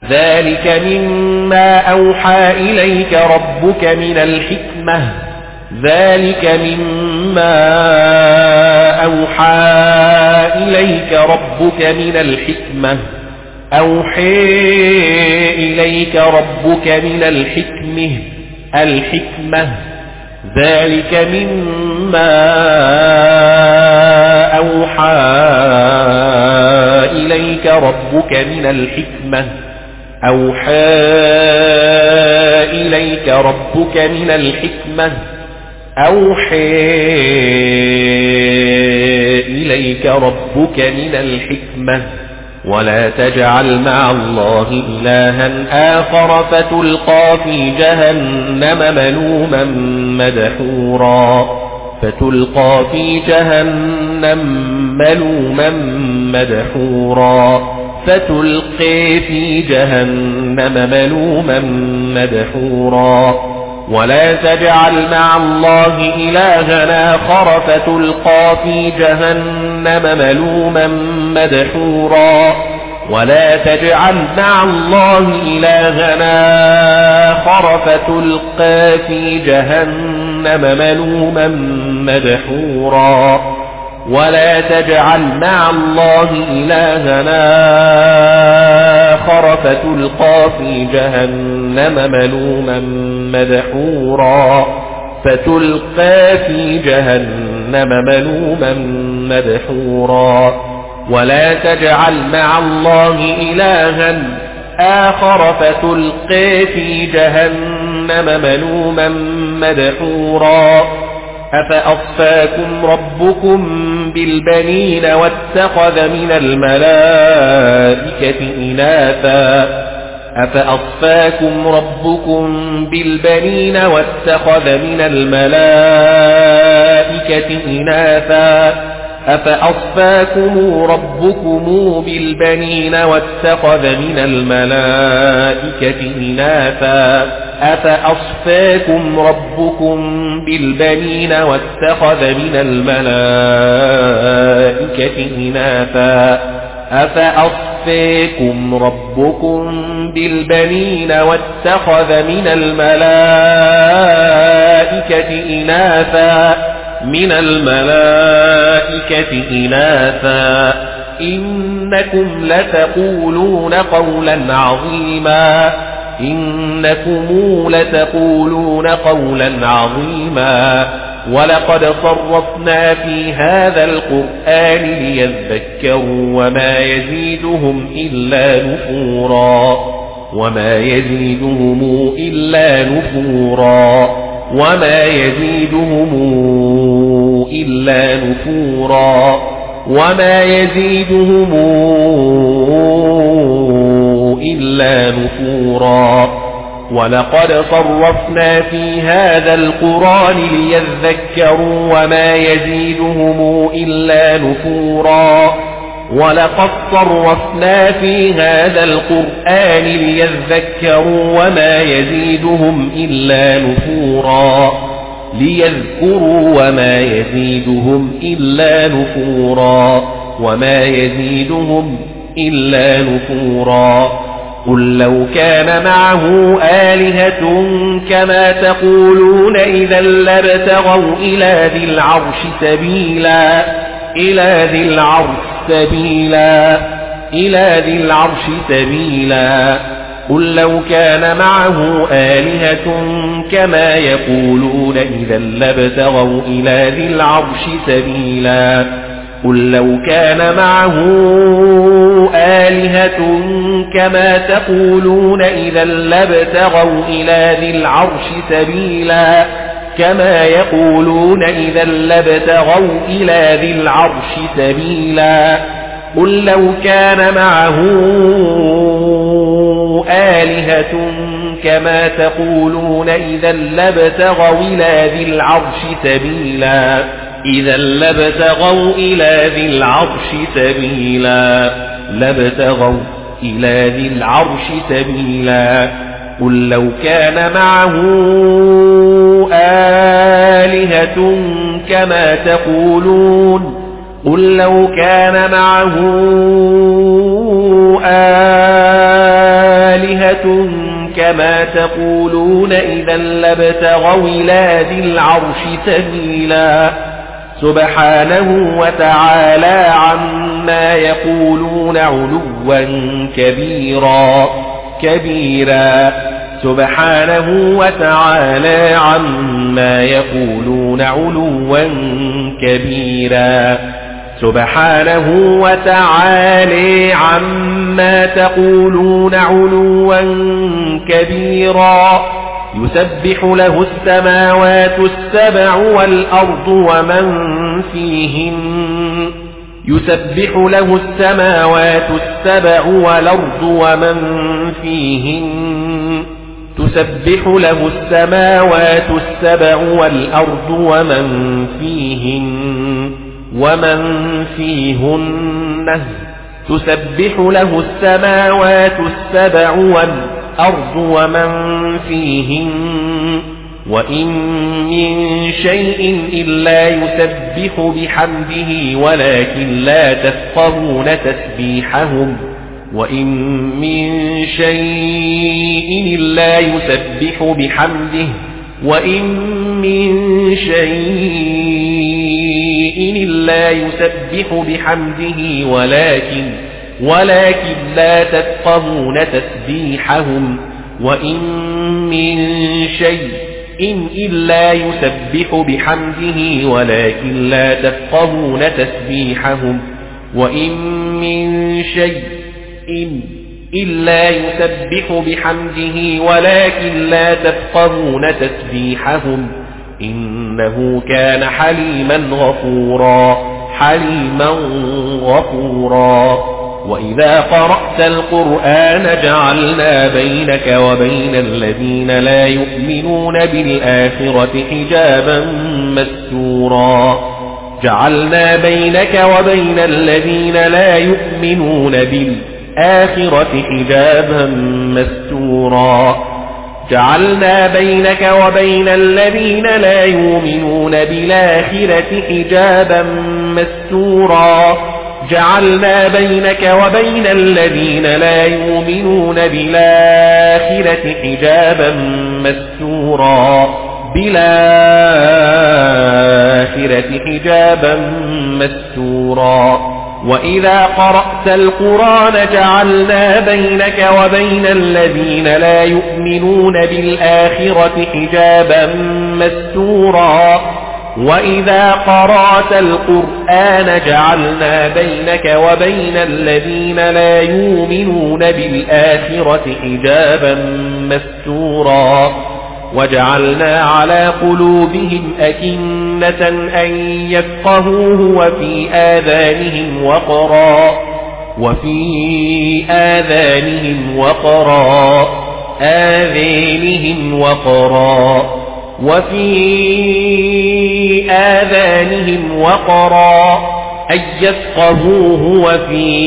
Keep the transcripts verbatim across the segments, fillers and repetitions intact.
ذلك مما أوحى إليك ربك من الحكمة ذلك مما أوحى إليك ربك من الحكمة أوحي إليك ربك من الحكمة الحكمة ذلك مما أوحى إليك ربك من الحكمة أوحى إليك ربك من الحكمة أوحي إليك ربك من الحكمة ولا تجعل مع الله إلها آخر فتلقى في جهنم ملوما مدحورا فتلقى في جهنم ملوما مدحورا فتلقي في جهنم ملوما مدحورا ولا تجعل مع الله إلها آخر فتلقى في جهنم ملوما مدحورا ولا تجعل مع الله إلها آخر فتلقى في جهنم ملوما مدحورا ولا تجعل مع الله إلها آخر فتلقى في جهنم ملوما مدحورا فتلقى في جهنم ملوما مدحورا ولا تجعل مع الله إلها آخر فتلقى في جهنم ملوما مدحورا أفأصفاكم ربكم بالبنين واتخذ من الملائكة إناثا أفأصفاكم ربكم بالبنين واتخذ من الملائكة إناثا أفأصفاكم ربكم بالبنين واتخذ من الملائكة إناثا أفأصفاكم ربكم بالبنين واتخذ من الملائكة إناثا أفأصفاكم ربكم بالبنين واتخذ من الملائكة إناثا من الملائكة إناثا إنكم لتقولون قولا عظيما إنكم لتقولون قولا عظيما ولقد صرفنا في هذا القرآن ليذكروا وما يزيدهم إلا نفورا وما يزيدهم إلا نفورا وما يزيدهم إلا نفورا وما يزيدهم إلا نفورا ولقد صرفنا في هذا القرآن ليذكروا وما يزيدهم إلا نفورا ولقد صرفنا في هذا القرآن ليذكروا وما يزيدهم إلا نفورا ليذكروا وما يزيدهم إلا نفورا وما يزيدهم إلا نفورا قل لو كان معه آلهة كما تقولون إذا لابتغوا إلى ذي العرش سبيلا إلى ذي العرش سبيلا إلى ذي العرش سبيلا قل لو كان معه آلهة كما يقولون إذا لابتغوا إلى ذي العرش سبيلا قل لو كان معه آلهة كما تقولون إذا لابتغوا إلى ذي العرش سبيلا كما يقولون إذا لابتغوا إلى ذي العرش سبيلا قل لو كان معه آلهة كما تقولون إذا لابتغوا إلى ذي العرش سبيلا إذا لابتغوا إلى ذي العرش سبيلا لابتغوا إلى ذي العرش سبيلا قل لو كان معه آلهة كما تقولون قل لو كان معه آلهة كما تقولون إذا لابتغوا إلى ذي العرش سبيلا سبحانه وتعالى عما يقولون علوا كبيرا كبيرا سبحانه وتعالى عما يقولون علوا كبيرا سبحانه وتعالى عما تقولون علوا كبيرا يسبح له السماوات السبع والأرض ومن فيهن يسبح له السماوات السبع والأرض ومن فيهن تسبح له السماوات السبع والأرض ومن فيهن ومن فيهن تسبح له السماوات السبع والأرض ومن فيهن وإن من شيء إلا يسبح بحمده ولكن لا تفقهون تسبيحهم وإن من شيء إلا يسبح بحمده وإن من شيء إلا يسبح بحمده ولكن ولكن لا تفقهون تسبيحهم وإن من شيء إن إلا يسبح بحمده ولكن لا تفقهون تسبيحهم وإن من شيء إن إلا يسبح بحمده ولكن لا تفقهون تسبيحهم إنه كان حليما غفورا حليما غفورا وإذا قرأت القرآن جعلنا بينك وبين الذين لا يؤمنون بالآخرة حجابا مستورا جعلنا بينك وبين الذين لا يؤمنون بالآخرة حجابا مستورا جعلنا بينك وبين الذين لا يؤمنون بالآخرة حجابا مستورا جعلنا بينك وبين الذين لا يؤمنون بالآخرة حجابا مستورا بالآخرة حجابا مستورا وإذا قرأت القرآن جعلنا بينك وبين الذين لا يؤمنون بالآخرة حجابا مستورا وإذا قرأت القرآن جعلنا بينك وبين الذين لا يؤمنون بالآخرة حجابا مستورا وجعلنا على قلوبهم أكنة أن يفقهوه وفي آذانهم وقرا وفي آذانهم وقرا آذانهم وقرا وفي آذانهم وقرا أن يفقهوه وفي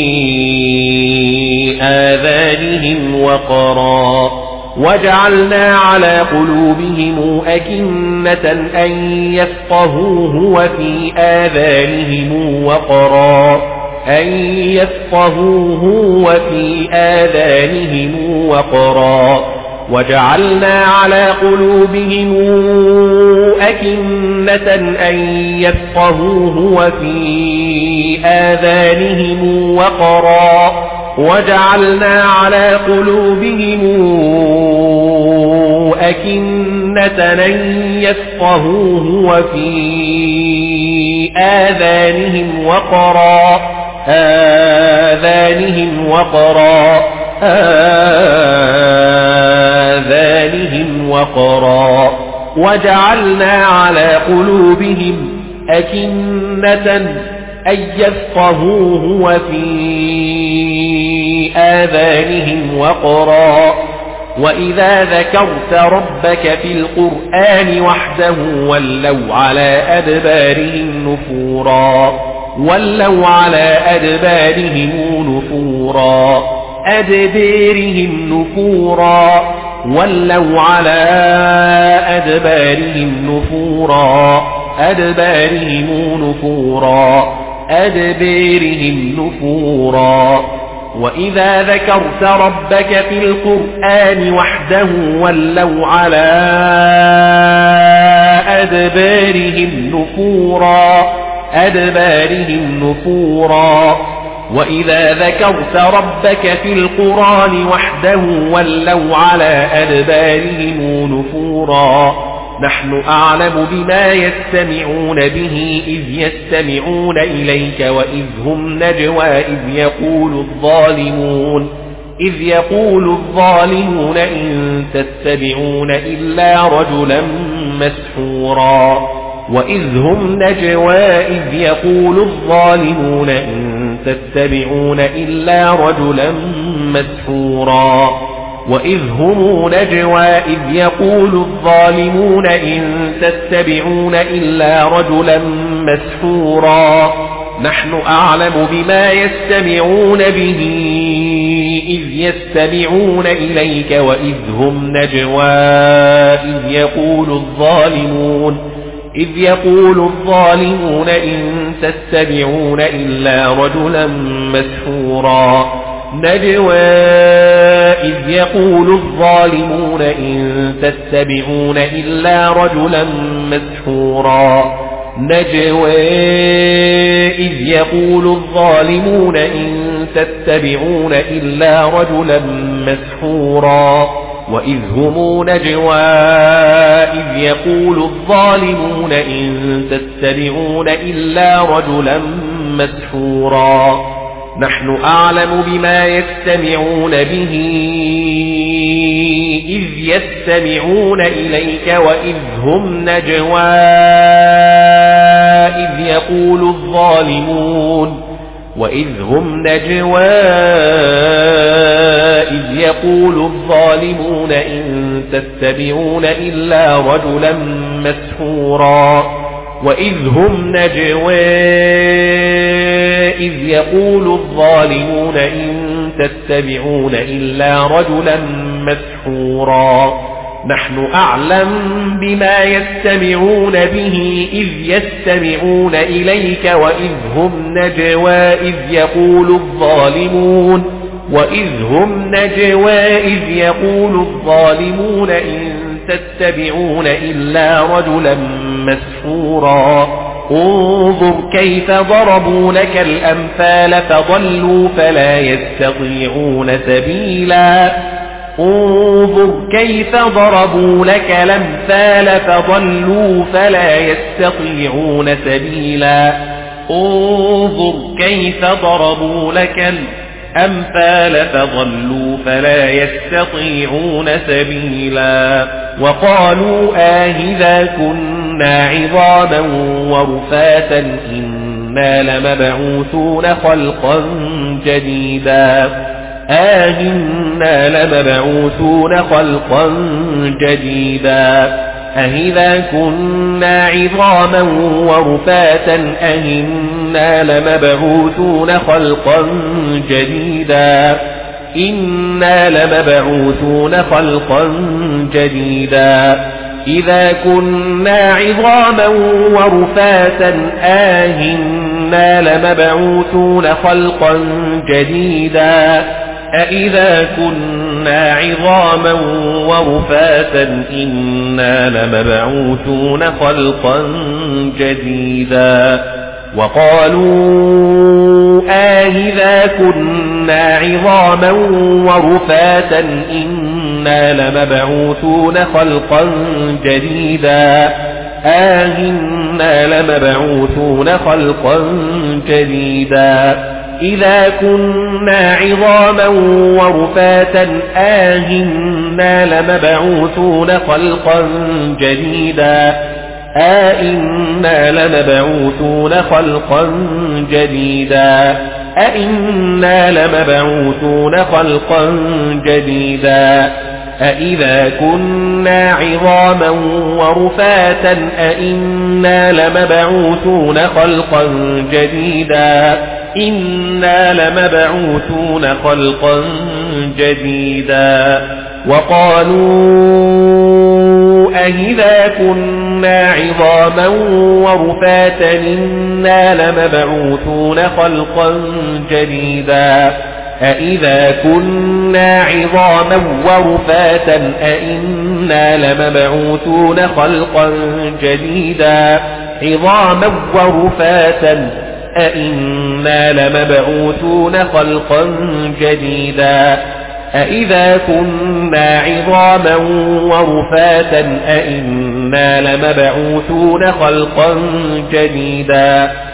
آذانهم وقرا وجعلنا على قلوبهم أكنة أن يفقهوه وفي آذانهم وقرا أن يفقهوه وفي آذانهم وقرا وجعلنا على قلوبهم أكنة أن يفقهوه وفي آذانهم وقرا وجعلنا على قلوبهم أكنة أن يفقهوه وفي آذانهم وقرا آذانهم وقرا آذانهم وقرا وجعلنا على قلوبهم أكنة أن يفقهوه وفي آذانهم وقرا وإذا ذكرت ربك في القرآن وحده ولوا على أدبارهم نفورا ولوا على أدبارهم نفورا أدبارهم نفورا ولوا على أدبارهم نفورا أدبارهم نفورا أدبارهم نفورا وإذا ذكرت ربك في القرآن وحده ولوا على أدبارهم نفورا أدبارهم نفورا وإذا ذكرت ربك في القرآن وحده ولوا على أدبارهم نفورا نحن أعلم بما يستمعون به إذ يستمعون إليك وإذ هم نجوى إذ يقول الظالمون إذ يقول الظالمون إن تتبعون إلا رجلا مسحورا وإذ هم نجوى إذ يقول الظالمون إن تتبعون إلا رجلا مسحورا وإذ هم نجوى إذ يقول الظالمون إن تتبعون إلا رجلا مسحورا نحن أعلم بما يستمعون به إذ يستمعون إليك وإذ هم نجوى إذ يقول الظالمون إذ يقول الظالمون إن تتبعون إلا رجلا مسحورا نجوى إذ يقول الظالمون إن تتبعون إلا رجلا مسحورا نجوى إذ يقول الظالمون إن تتبعون إلا رجلا مسحورا وإذ هم نجوى إذ يقول الظالمون إن تتبعون إلا رجلا مسحورا نحن أعلم بما يستمعون به إذ يستمعون إليك وإذ هم نجوى إذ يقول الظالمون وإذ هم نجوى إذ يقول الظالمون إن تتبعون إلا رجلا مسحورا وإذ هم نجوى إذ يقول الظالمون إن تتبعون إلا رجلا مسحورا نحن أعلم بما يستمعون به إذ يستمعون إليك وإذ هم نجوى إذ يقول الظالمون وإذ هم نجوى إذ يقول الظالمون إن تتبعون إلا رجلا مسحورا انظر كيف ضربوا لك الأمثال فضلوا فلا يستطيعون سبيلا انظر كيف ضربوا لك الأمثال فضلوا فلا يستطيعون سبيلا انظر كيف ضربوا لك الأمثال فضلوا فلا يستطيعون سبيلا وقالوا آهذا كنا عظاما ورفاتا إنا لمبعوثون خلقا جديدا آهنا لمبعوثون خلقا جديدا أهذا كنا عظاما ورفاتا أهنا لمبعوثون خلقا جديدا إنا لمبعوثون خلقا جديدا إذا كنا عظاما ورفاتا آهنا لمبعوثون خلقا جديدا أإذا كنا عظاما ورفاتا إنا لمبعوثون خلقا جديدا وقالوا آهذا كنا عظاما ورفاتا إنا لمبعوثون خلقا جديدا آهنا لمبعوثون خلقا جديدا إذا كنا عظاما ورفاتا آهنا لمبعوثون خلقا جديدا أئنا لمبعوثون خلقا جديدا أئنا لمبعوثون خلقا جديدا أإذا كنا عظاما ورفاتا أئنا لمبعوثون خلقا جديدا إنا لمبعوثون خلقا جديدا وقالوا أهذا كنا عظاما ورفاتا إنا لمبعوثون خلقا جديدا أإذا كنا عظاما ورفاتا أإنا لمبعوثون خلقا جديدا عظاما ورفاتا أإنا لمبعوثون خلقا جديدا أإذا كنا عظاما ورفاتا أإنا لمبعوثون خلقا جديدا